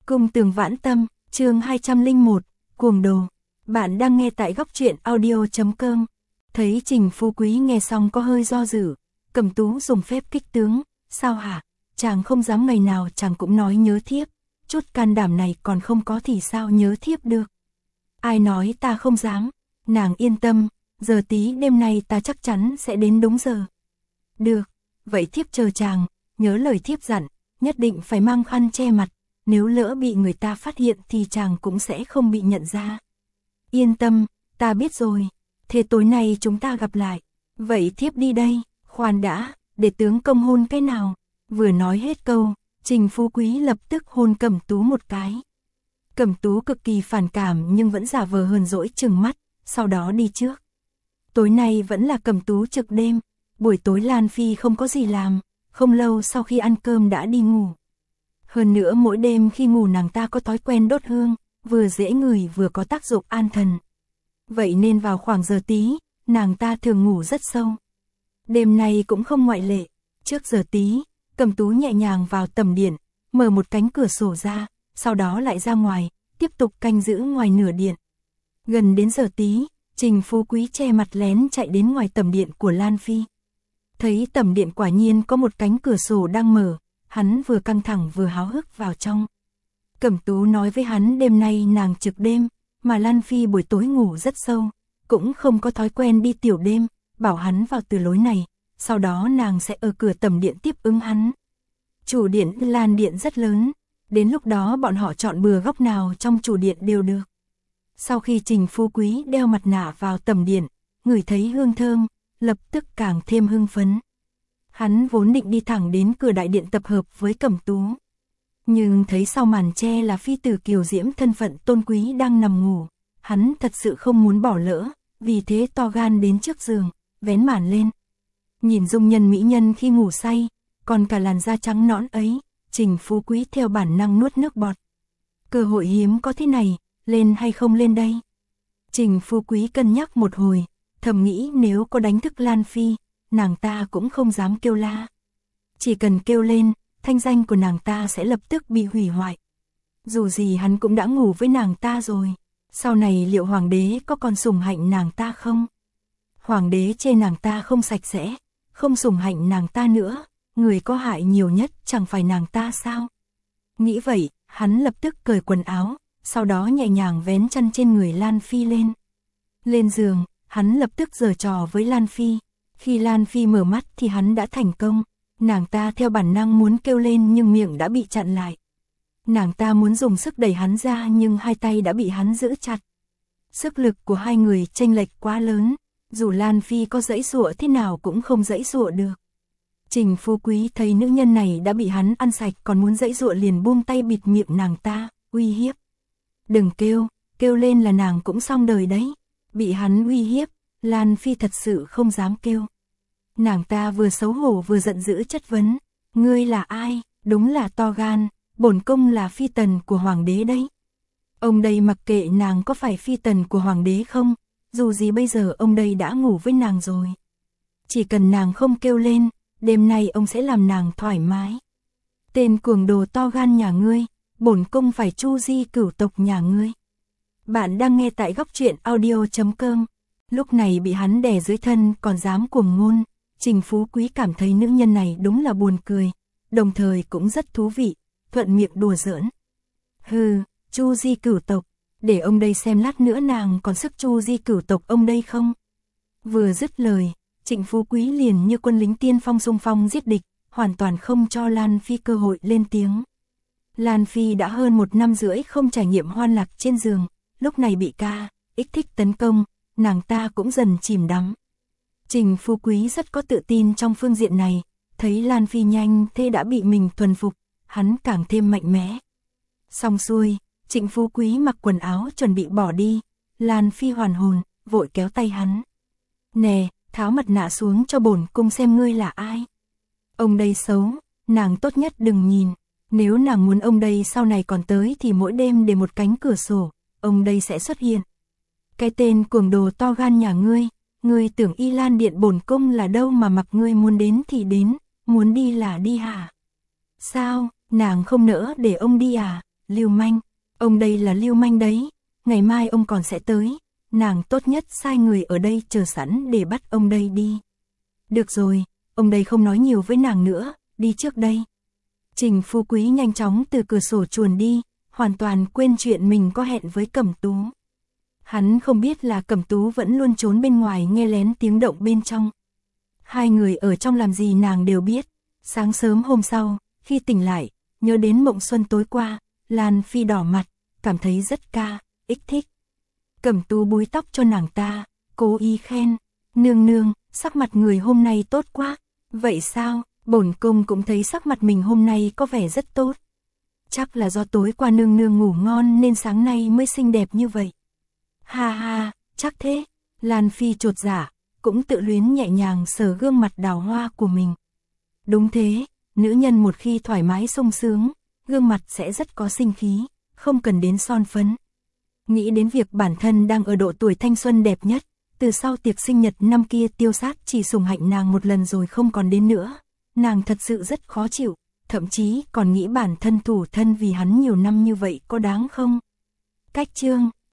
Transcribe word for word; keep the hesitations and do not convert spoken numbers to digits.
Cung tường vãn tâm, chương hai trăm lẻ một, cuồng đồ. Bạn đang nghe tại góc truyện audio chấm com. Thấy Trình Phú Quý nghe xong có hơi do dự, Cẩm Tú dùng phép kích tướng, sao hả? Chàng không dám ngày nào chàng cũng nói nhớ thiếp, chút can đảm này còn không có thì sao nhớ thiếp được. Ai nói ta không dám, nàng yên tâm, giờ tí đêm nay ta chắc chắn sẽ đến đúng giờ. Được, vậy thiếp chờ chàng, nhớ lời thiếp dặn, nhất định phải mang khăn che mặt, nếu lỡ bị người ta phát hiện thì chàng cũng sẽ không bị nhận ra. Yên tâm, ta biết rồi, thế tối nay chúng ta gặp lại, vậy thiếp đi đây, khoan đã, để tướng công hôn cái nào. Vừa nói hết câu, Trình Phú Quý lập tức hôn Cẩm Tú một cái. Cẩm Tú cực kỳ phản cảm nhưng vẫn giả vờ hờn dỗi trừng mắt, sau đó đi trước. Tối nay vẫn là Cẩm Tú trực đêm, buổi tối Lan Phi không có gì làm, không lâu sau khi ăn cơm đã đi ngủ. Hơn nữa mỗi đêm khi ngủ nàng ta có thói quen đốt hương, vừa dễ ngửi vừa có tác dụng an thần. Vậy nên vào khoảng giờ tí, nàng ta thường ngủ rất sâu. Đêm nay cũng không ngoại lệ, trước giờ tí, Cẩm Tú nhẹ nhàng vào tầm điện, mở một cánh cửa sổ ra, sau đó lại ra ngoài, tiếp tục canh giữ ngoài nửa điện. Gần đến giờ tí, Trình Phú Quý che mặt lén chạy đến ngoài tầm điện của Lan Phi. Thấy tầm điện quả nhiên có một cánh cửa sổ đang mở, hắn vừa căng thẳng vừa háo hức vào trong. Cẩm Tú nói với hắn đêm nay nàng trực đêm, mà Lan Phi buổi tối ngủ rất sâu, cũng không có thói quen đi tiểu đêm, bảo hắn vào từ lối này, sau đó nàng sẽ ở cửa tầm điện tiếp ứng hắn. Chủ điện Lan điện rất lớn, đến lúc đó bọn họ chọn bừa góc nào trong chủ điện đều được. Sau khi Trình Phú Quý đeo mặt nạ vào tầm điện, ngửi thấy hương thơm, lập tức càng thêm hưng phấn. Hắn vốn định đi thẳng đến cửa đại điện tập hợp với Cẩm Tú. Nhưng thấy sau màn che là phi tử kiều diễm thân phận tôn quý đang nằm ngủ, hắn thật sự không muốn bỏ lỡ, vì thế to gan đến trước giường, vén màn lên. Nhìn dung nhân mỹ nhân khi ngủ say, còn cả làn da trắng nõn ấy, Trình Phú Quý theo bản năng nuốt nước bọt. Cơ hội hiếm có thế này, lên hay không lên đây? Trình Phú Quý cân nhắc một hồi, thầm nghĩ nếu có đánh thức Lan Phi, nàng ta cũng không dám kêu la. Chỉ cần kêu lên, thanh danh của nàng ta sẽ lập tức bị hủy hoại. Dù gì hắn cũng đã ngủ với nàng ta rồi, sau này liệu hoàng đế có còn sủng hạnh nàng ta không? Hoàng đế chê nàng ta không sạch sẽ, không sủng hạnh nàng ta nữa, người có hại nhiều nhất chẳng phải nàng ta sao? Nghĩ vậy, hắn lập tức cởi quần áo, sau đó nhẹ nhàng vén chăn trên người Lan Phi lên. Lên giường, hắn lập tức giở trò với Lan Phi. Khi Lan Phi mở mắt thì hắn đã thành công, nàng ta theo bản năng muốn kêu lên nhưng miệng đã bị chặn lại. Nàng ta muốn dùng sức đẩy hắn ra nhưng hai tay đã bị hắn giữ chặt. Sức lực của hai người chênh lệch quá lớn, dù Lan Phi có giãy giụa thế nào cũng không giãy giụa được. Trình Phú Quý thấy nữ nhân này đã bị hắn ăn sạch còn muốn giãy giụa liền buông tay bịt miệng nàng ta, uy hiếp. Đừng kêu, kêu lên là nàng cũng xong đời đấy. Bị hắn uy hiếp, Lan Phi thật sự không dám kêu. Nàng ta vừa xấu hổ vừa giận dữ chất vấn, ngươi là ai, đúng là to gan, bổn công là phi tần của hoàng đế đấy. Ông đây mặc kệ nàng có phải phi tần của hoàng đế không, dù gì bây giờ ông đây đã ngủ với nàng rồi. Chỉ cần nàng không kêu lên, đêm nay ông sẽ làm nàng thoải mái. Tên cuồng đồ to gan nhà ngươi, bổn công phải chu di cửu tộc nhà ngươi. Bạn đang nghe tại góc truyện audio chấm com. Lúc này bị hắn đè dưới thân còn dám cuồng ngôn, Trình Phú Quý cảm thấy nữ nhân này đúng là buồn cười, đồng thời cũng rất thú vị, thuận miệng đùa giỡn. Hừ, chu di cửu tộc, để ông đây xem lát nữa nàng còn sức chu di cửu tộc ông đây không. Vừa dứt lời, Trịnh Phú Quý liền như quân lính tiên phong xung phong giết địch, hoàn toàn không cho Lan Phi cơ hội lên tiếng. Lan Phi đã hơn một năm rưỡi không trải nghiệm hoan lạc trên giường, lúc này bị ca, ích thích tấn công, nàng ta cũng dần chìm đắm. Trình Phú Quý rất có tự tin trong phương diện này, thấy Lan Phi nhanh thế đã bị mình thuần phục, hắn càng thêm mạnh mẽ. Xong xuôi, Trịnh Phú Quý mặc quần áo chuẩn bị bỏ đi, Lan Phi hoàn hồn, vội kéo tay hắn. Nè, tháo mặt nạ xuống cho bổn cung xem ngươi là ai. Ông đây xấu, nàng tốt nhất đừng nhìn, nếu nàng muốn ông đây sau này còn tới thì mỗi đêm để một cánh cửa sổ, ông đây sẽ xuất hiện. Cái tên cuồng đồ to gan nhà ngươi, ngươi tưởng Y Lan điện bổn cung là đâu mà mặc ngươi muốn đến thì đến, muốn đi là đi hả? Sao, nàng không nỡ để ông đi à? lưu manh, ông đây là lưu manh đấy, ngày mai ông còn sẽ tới, nàng tốt nhất sai người ở đây chờ sẵn để bắt ông đây đi. Được rồi, ông đây không nói nhiều với nàng nữa, đi trước đây. Trình Phú Quý nhanh chóng từ cửa sổ chuồn đi, hoàn toàn quên chuyện mình có hẹn với Cẩm Tú. Hắn không biết là Cẩm Tú vẫn luôn trốn bên ngoài nghe lén tiếng động bên trong. Hai người ở trong làm gì nàng đều biết. Sáng sớm hôm sau, khi tỉnh lại, nhớ đến mộng xuân tối qua, Lan Phi đỏ mặt, cảm thấy rất ca, ích thích. Cẩm Tú búi tóc cho nàng ta, cố ý khen, nương nương, sắc mặt người hôm nay tốt quá. Vậy sao, bổn cung cũng thấy sắc mặt mình hôm nay có vẻ rất tốt. Chắc là do tối qua nương nương ngủ ngon nên sáng nay mới xinh đẹp như vậy. Ha ha, chắc thế. Lan Phi chột dạ, cũng tự luyến nhẹ nhàng sờ gương mặt đào hoa của mình. Đúng thế, nữ nhân một khi thoải mái sung sướng, gương mặt sẽ rất có sinh khí, không cần đến son phấn. Nghĩ đến việc bản thân đang ở độ tuổi thanh xuân đẹp nhất, từ sau tiệc sinh nhật năm kia Tiêu Sát chỉ sủng hạnh nàng một lần rồi không còn đến nữa, nàng thật sự rất khó chịu, thậm chí còn nghĩ bản thân thủ thân vì hắn nhiều năm như vậy có đáng không? Cách chương